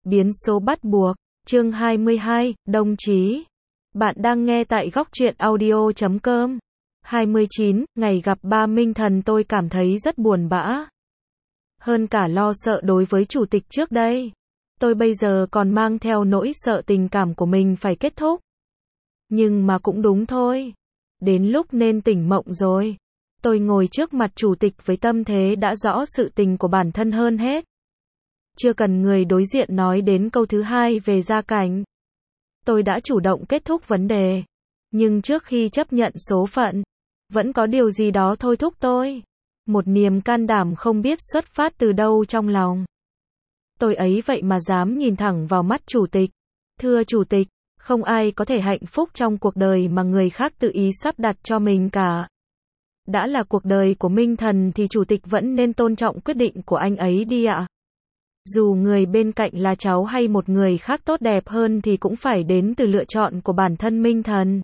Biến số bắt buộc, chương 22, đồng chí. Bạn đang nghe tại góc truyện audio.com. 29, ngày gặp ba Minh Thần tôi cảm thấy rất buồn bã. Hơn cả lo sợ đối với chủ tịch trước đây. Tôi bây giờ còn mang theo nỗi sợ tình cảm của mình phải kết thúc. Nhưng mà cũng đúng thôi. Đến lúc nên tỉnh mộng rồi. Tôi ngồi trước mặt chủ tịch với tâm thế đã rõ sự tình của bản thân hơn hết. Chưa cần người đối diện nói đến câu thứ hai về gia cảnh. Tôi đã chủ động kết thúc vấn đề. Nhưng trước khi chấp nhận số phận, vẫn có điều gì đó thôi thúc tôi. Một niềm can đảm không biết xuất phát từ đâu trong lòng. Tôi ấy vậy mà dám nhìn thẳng vào mắt chủ tịch. Thưa chủ tịch, không ai có thể hạnh phúc trong cuộc đời mà người khác tự ý sắp đặt cho mình cả. Đã là cuộc đời của Minh Thần thì chủ tịch vẫn nên tôn trọng quyết định của anh ấy đi ạ. Dù người bên cạnh là cháu hay một người khác tốt đẹp hơn thì cũng phải đến từ lựa chọn của bản thân Minh Thần.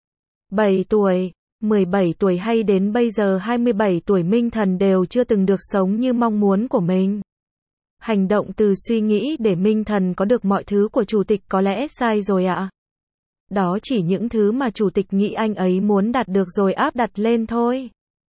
7 tuổi, 17 tuổi hay đến bây giờ 27 tuổi Minh Thần đều chưa từng được sống như mong muốn của mình. Hành động từ suy nghĩ để Minh Thần có được mọi thứ của chủ tịch có lẽ sai rồi ạ. Đó chỉ những thứ mà chủ tịch nghĩ anh ấy muốn đạt được rồi áp đặt lên thôi.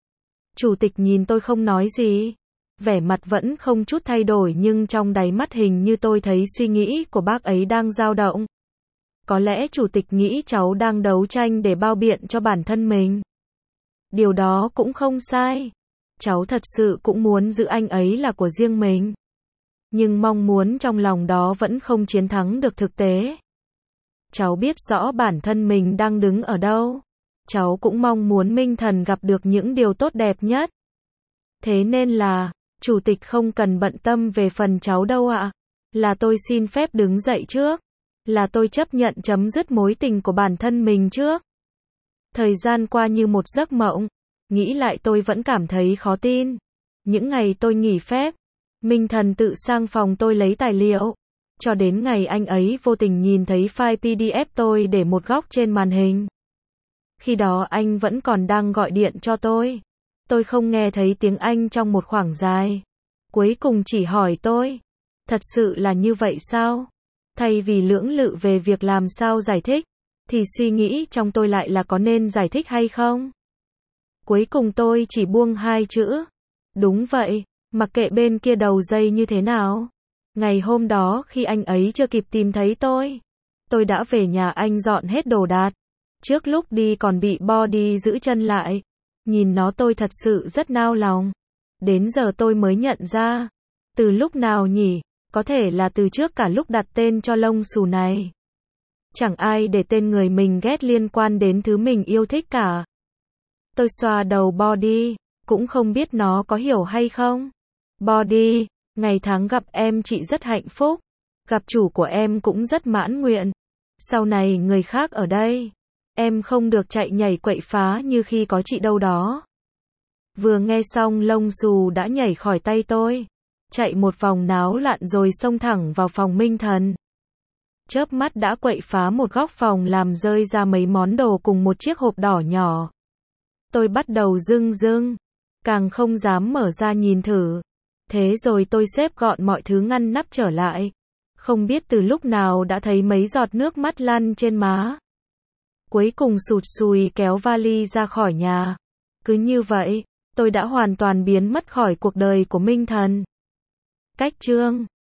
Chủ tịch nhìn tôi không nói gì. Vẻ mặt vẫn không chút thay đổi nhưng trong đáy mắt hình như tôi thấy suy nghĩ của bác ấy đang dao động. Có lẽ chủ tịch nghĩ cháu đang đấu tranh để bao biện cho bản thân mình. Điều đó cũng không sai. Cháu thật sự cũng muốn giữ anh ấy là của riêng mình. Nhưng mong muốn trong lòng đó vẫn không chiến thắng được thực tế. Cháu biết rõ bản thân mình đang đứng ở đâu. Cháu cũng mong muốn Minh Thần gặp được những điều tốt đẹp nhất. Thế nên là, chủ tịch không cần bận tâm về phần cháu đâu ạ. Là tôi xin phép đứng dậy trước. Là tôi chấp nhận chấm dứt mối tình của bản thân mình trước. Thời gian qua như một giấc mộng. Nghĩ lại tôi vẫn cảm thấy khó tin. Những ngày tôi nghỉ phép, Minh Thần tự sang phòng tôi lấy tài liệu. Cho đến ngày anh ấy vô tình nhìn thấy file PDF tôi để một góc trên màn hình. Khi đó anh vẫn còn đang gọi điện cho tôi. Tôi không nghe thấy tiếng anh trong một khoảng dài. Cuối cùng chỉ hỏi tôi. Thật sự là như vậy sao? Thay vì lưỡng lự về việc làm sao giải thích, thì suy nghĩ trong tôi lại là có nên giải thích hay không? Cuối cùng tôi chỉ buông hai chữ. Đúng vậy, mặc kệ bên kia đầu dây như thế nào. Ngày hôm đó khi anh ấy chưa kịp tìm thấy tôi đã về nhà anh dọn hết đồ đạc. Trước lúc đi còn bị body giữ chân lại. Nhìn nó tôi thật sự rất nao lòng. Đến giờ tôi mới nhận ra. Từ lúc nào nhỉ? Có thể là từ trước cả lúc đặt tên cho lông xù này. Chẳng ai để tên người mình ghét liên quan đến thứ mình yêu thích cả. Tôi xoa đầu body, cũng không biết nó có hiểu hay không. Body, ngày tháng gặp em chị rất hạnh phúc. Gặp chủ của em cũng rất mãn nguyện. Sau này người khác ở đây. Em không được chạy nhảy quậy phá như khi có chị đâu đó. Vừa nghe xong lông xù đã nhảy khỏi tay tôi. Chạy một vòng náo loạn rồi xông thẳng vào phòng Minh Thần. Chớp mắt đã quậy phá một góc phòng làm rơi ra mấy món đồ cùng một chiếc hộp đỏ nhỏ. Tôi bắt đầu rưng rưng. Càng không dám mở ra nhìn thử. Thế rồi tôi xếp gọn mọi thứ ngăn nắp trở lại. Không biết từ lúc nào đã thấy mấy giọt nước mắt lăn trên má. Cuối cùng sụt sùi kéo vali ra khỏi nhà. Cứ như vậy, tôi đã hoàn toàn biến mất khỏi cuộc đời của Minh Thần. Cách chương